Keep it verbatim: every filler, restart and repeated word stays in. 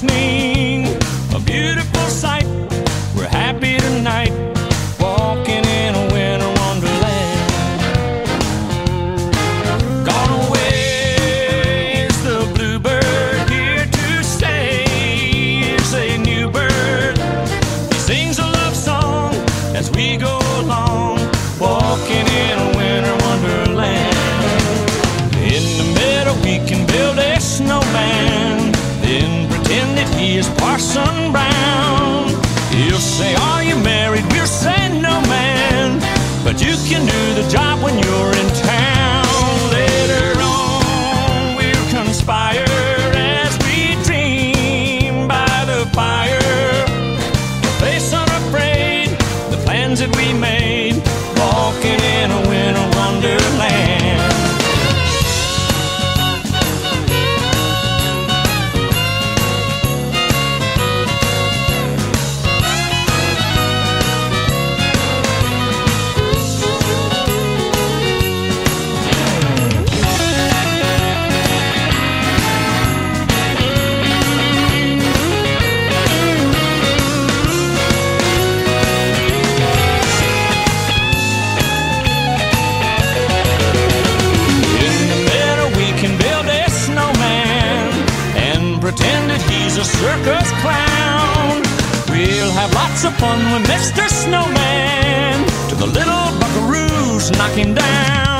glistening, a beautiful sight. We're happy tonight, walking in a winter wonderland. Gone away is the bluebird, here to stay is a new bird. He sings a love song as we go along, walking in a winter wonderland. In the meadow we can build a snowman, then pretend that he is Parson Brown. He'll say, are you married? We'll say, no man, but you can do the job when you're in town. Later on we'll conspire as we dream by the fire, face unafraid the plans that we made, walking in a winter wonderland. Pretend that he's a circus clown. We'll have lots of fun with Mister Snowman, to the little buckaroos knock him down.